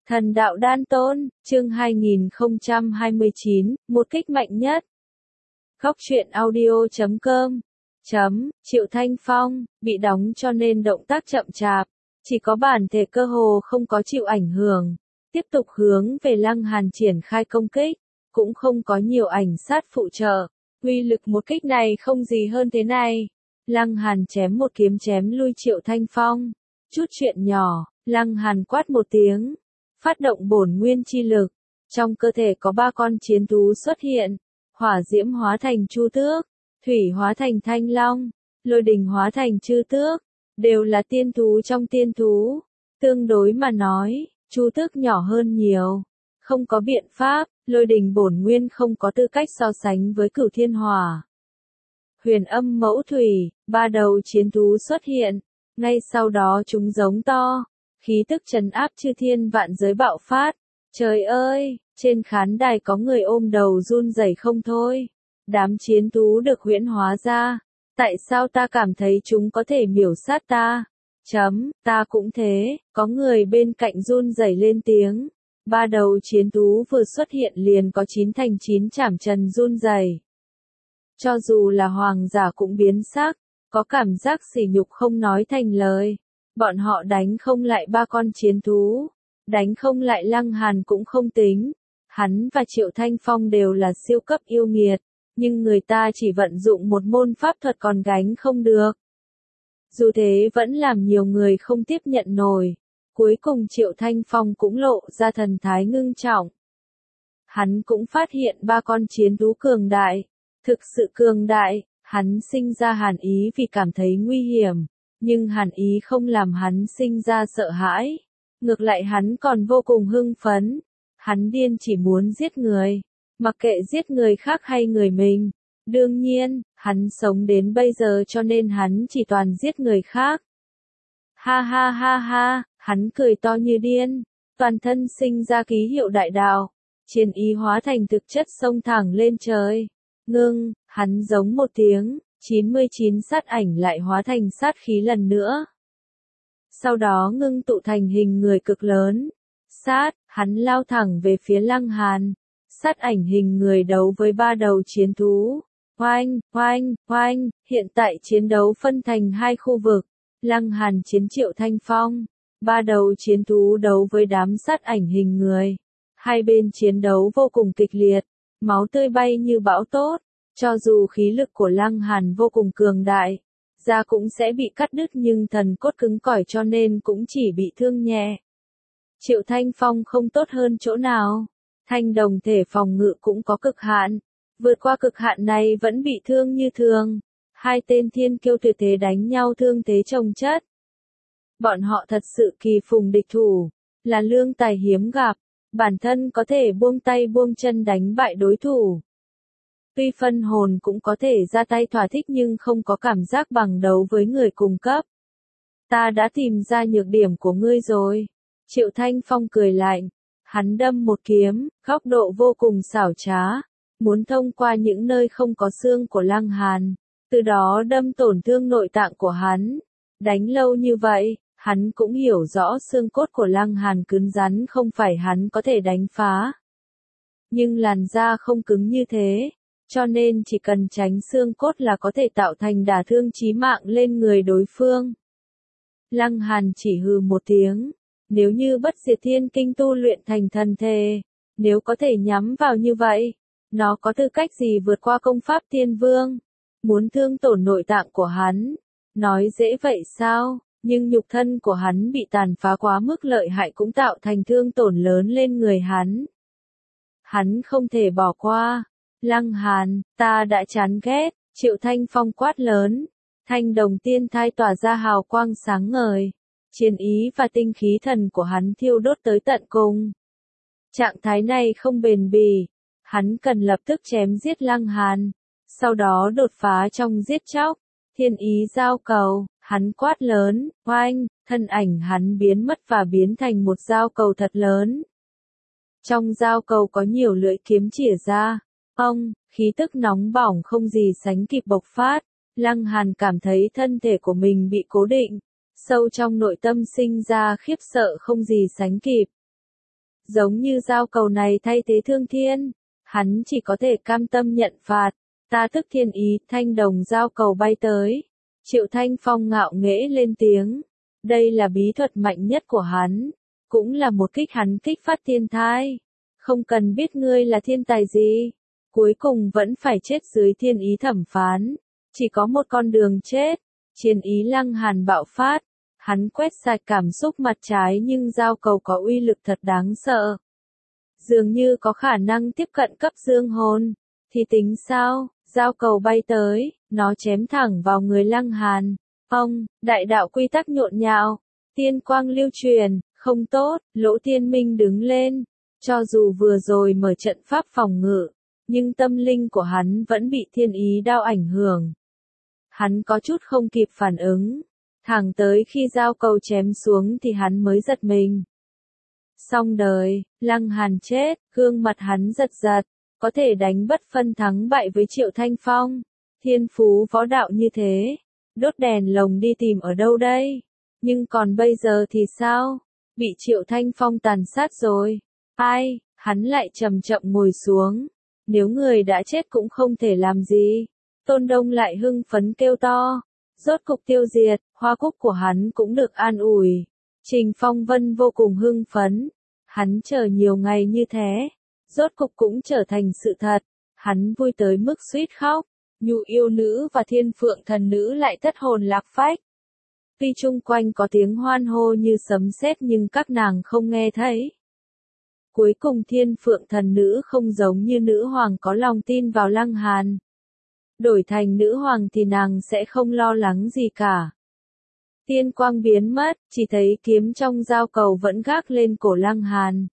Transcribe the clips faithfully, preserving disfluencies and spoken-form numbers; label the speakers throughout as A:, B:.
A: Thần đạo đan tôn, chương hai nghìn không trăm hai mươi chín, một kích mạnh nhất. Góc truyện audio chấm com chấm, Triệu Thanh Phong, bị đóng cho nên động tác chậm chạp, chỉ có bản thể cơ hồ không có chịu ảnh hưởng, tiếp tục hướng về Lăng Hàn triển khai công kích, cũng không có nhiều ảnh sát phụ trợ, uy lực một kích này không gì hơn thế này. Lăng Hàn chém một kiếm chém lui Triệu Thanh Phong, chút chuyện nhỏ, Lăng Hàn quát một tiếng, phát động bổn nguyên chi lực, trong cơ thể có ba con chiến thú xuất hiện, hỏa diễm hóa thành chu tước, thủy hóa thành thanh long, lôi đình hóa thành chư tước, đều là tiên thú trong tiên thú. Tương đối mà nói, chu tước nhỏ hơn nhiều, không có biện pháp, lôi đình bổn nguyên không có tư cách so sánh với cửu thiên hỏa. Huyền âm mẫu thủy, ba đầu chiến thú xuất hiện, ngay sau đó chúng giống to, khí tức trấn áp chư thiên vạn giới bạo phát. Trời ơi, trên khán đài có người ôm đầu run rẩy không thôi. Đám chiến thú được huyễn hóa ra, tại sao ta cảm thấy chúng có thể miểu sát ta? Chấm, ta cũng thế, có người bên cạnh run rẩy lên tiếng. Ba đầu chiến thú vừa xuất hiện liền có chín thành chín chảm trần run rẩy. Cho dù là hoàng giả cũng biến sắc, có cảm giác sỉ nhục không nói thành lời. Bọn họ đánh không lại ba con chiến thú, đánh không lại Lăng Hàn cũng không tính. Hắn và Triệu Thanh Phong đều là siêu cấp yêu nghiệt, nhưng người ta chỉ vận dụng một môn pháp thuật còn gánh không được. Dù thế vẫn làm nhiều người không tiếp nhận nổi, cuối cùng Triệu Thanh Phong cũng lộ ra thần thái ngưng trọng. Hắn cũng phát hiện ba con chiến thú cường đại, thực sự cường đại, hắn sinh ra hàn ý vì cảm thấy nguy hiểm. Nhưng hàn ý không làm hắn sinh ra sợ hãi, ngược lại hắn còn vô cùng hưng phấn, hắn điên chỉ muốn giết người, mặc kệ giết người khác hay người mình, đương nhiên, hắn sống đến bây giờ cho nên hắn chỉ toàn giết người khác. Ha ha ha ha, hắn cười to như điên, toàn thân sinh ra ký hiệu đại đạo, chiến ý hóa thành thực chất xông thẳng lên trời, ngưng, hắn giống một tiếng. chín mươi chín sát ảnh lại hóa thành sát khí lần nữa. Sau đó ngưng tụ thành hình người cực lớn. Sát, hắn lao thẳng về phía Lăng Hàn. Sát ảnh hình người đấu với ba đầu chiến thú. Oanh, oanh, oanh, hiện tại chiến đấu phân thành hai khu vực. Lăng Hàn chiến Triệu Thanh Phong. Ba đầu chiến thú đấu với đám sát ảnh hình người. Hai bên chiến đấu vô cùng kịch liệt. Máu tươi bay như bão tốt. Cho dù khí lực của Lăng Hàn vô cùng cường đại, da cũng sẽ bị cắt đứt nhưng thần cốt cứng cỏi cho nên cũng chỉ bị thương nhẹ. Triệu Thanh Phong không tốt hơn chỗ nào, thanh đồng thể phòng ngự cũng có cực hạn, vượt qua cực hạn này vẫn bị thương như thường. Hai tên thiên kiêu tuyệt thế đánh nhau thương thế chồng chất. Bọn họ thật sự kỳ phùng địch thủ, là lương tài hiếm gặp, bản thân có thể buông tay buông chân đánh bại đối thủ. Tuy phân hồn cũng có thể ra tay thỏa thích nhưng không có cảm giác bằng đấu với người cùng cấp. Ta đã tìm ra nhược điểm của ngươi rồi. Triệu Thanh Phong cười lạnh. Hắn đâm một kiếm, góc độ vô cùng xảo trá. Muốn thông qua những nơi không có xương của Lăng Hàn. Từ đó đâm tổn thương nội tạng của hắn. Đánh lâu như vậy, hắn cũng hiểu rõ xương cốt của Lăng Hàn cứng rắn không phải hắn có thể đánh phá. Nhưng làn da không cứng như thế. Cho nên chỉ cần tránh xương cốt là có thể tạo thành đả thương chí mạng lên người đối phương. Lăng Hàn chỉ hừ một tiếng. Nếu như bất diệt thiên kinh tu luyện thành thần thể, nếu có thể nhắm vào như vậy, nó có tư cách gì vượt qua công pháp tiên vương? Muốn thương tổn nội tạng của hắn, nói dễ vậy sao? Nhưng nhục thân của hắn bị tàn phá quá mức lợi hại cũng tạo thành thương tổn lớn lên người hắn. Hắn không thể bỏ qua. Lăng Hàn, ta đã chán ghét, Triệu Thanh Phong quát lớn, thanh đồng tiên thai tỏa ra hào quang sáng ngời, chiến ý và tinh khí thần của hắn thiêu đốt tới tận cùng. Trạng thái này không bền bỉ, hắn cần lập tức chém giết Lăng Hàn, sau đó đột phá trong giết chóc, thiên ý giao cầu, hắn quát lớn, oanh, thân ảnh hắn biến mất và biến thành một giao cầu thật lớn. Trong giao cầu có nhiều lưỡi kiếm chĩa ra. Ông, khí tức nóng bỏng không gì sánh kịp bộc phát, Lăng Hàn cảm thấy thân thể của mình bị cố định, sâu trong nội tâm sinh ra khiếp sợ không gì sánh kịp. Giống như giao cầu này thay thế thương thiên, hắn chỉ có thể cam tâm nhận phạt. Ta tức thiên ý, thanh đồng giao cầu bay tới. Triệu Thanh Phong ngạo nghễ lên tiếng. Đây là bí thuật mạnh nhất của hắn, cũng là một kích hắn kích phát thiên thai. Không cần biết ngươi là thiên tài gì, cuối cùng vẫn phải chết dưới thiên ý thẩm phán. Chỉ có một con đường chết. Chiến ý Lăng Hàn bạo phát. Hắn quét sạch cảm xúc mặt trái nhưng giao cầu có uy lực thật đáng sợ. Dường như có khả năng tiếp cận cấp dương hồn. Thì tính sao, giao cầu bay tới, nó chém thẳng vào người Lăng Hàn. Ông, đại đạo quy tắc nhộn nhạo, tiên quang lưu truyền, không tốt, Lỗ Tiên Minh đứng lên. Cho dù vừa rồi mở trận pháp phòng ngự, nhưng tâm linh của hắn vẫn bị thiên ý đao ảnh hưởng. Hắn có chút không kịp phản ứng. Thẳng tới khi giao cầu chém xuống thì hắn mới giật mình. Xong đời, Lăng Hàn chết, gương mặt hắn giật giật, có thể đánh bất phân thắng bại với Triệu Thanh Phong. Thiên phú võ đạo như thế, đốt đèn lồng đi tìm ở đâu đây? Nhưng còn bây giờ thì sao? Bị Triệu Thanh Phong tàn sát rồi. Ai, hắn lại chậm chậm ngồi xuống. Nếu người đã chết cũng không thể làm gì. Tôn Đông lại hưng phấn kêu to. Rốt cục tiêu diệt, hoa cúc của hắn cũng được an ủi. Trình Phong Vân vô cùng hưng phấn. Hắn chờ nhiều ngày như thế. Rốt cục cũng trở thành sự thật. Hắn vui tới mức suýt khóc. Nhu yêu nữ và thiên phượng thần nữ lại thất hồn lạc phách. Tuy chung quanh có tiếng hoan hô như sấm sét nhưng các nàng không nghe thấy. Cuối cùng thiên phượng thần nữ không giống như nữ hoàng có lòng tin vào Lăng Hàn. Đổi thành nữ hoàng thì nàng sẽ không lo lắng gì cả. Tiên quang biến mất, chỉ thấy kiếm trong giao cầu vẫn gác lên cổ Lăng Hàn.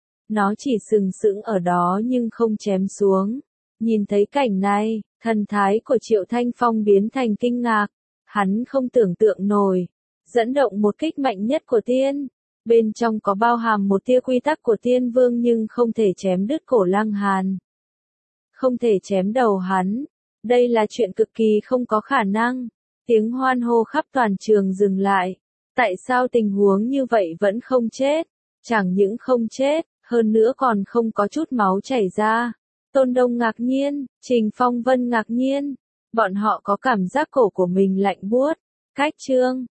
A: Nó chỉ sừng sững ở đó nhưng không chém xuống. Nhìn thấy cảnh này, thần thái của Triệu Thanh Phong biến thành kinh ngạc. Hắn không tưởng tượng nổi. Dẫn động một kích mạnh nhất của tiên. Bên trong có bao hàm một tia quy tắc của tiên vương nhưng không thể chém đứt cổ Lăng Hàn. Không thể chém đầu hắn. Đây là chuyện cực kỳ không có khả năng. Tiếng hoan hô khắp toàn trường dừng lại. Tại sao tình huống như vậy vẫn không chết? Chẳng những không chết, hơn nữa còn không có chút máu chảy ra. Tôn Đông ngạc nhiên, Trình Phong Vân ngạc nhiên. Bọn họ có cảm giác cổ của mình lạnh buốt. Cách chương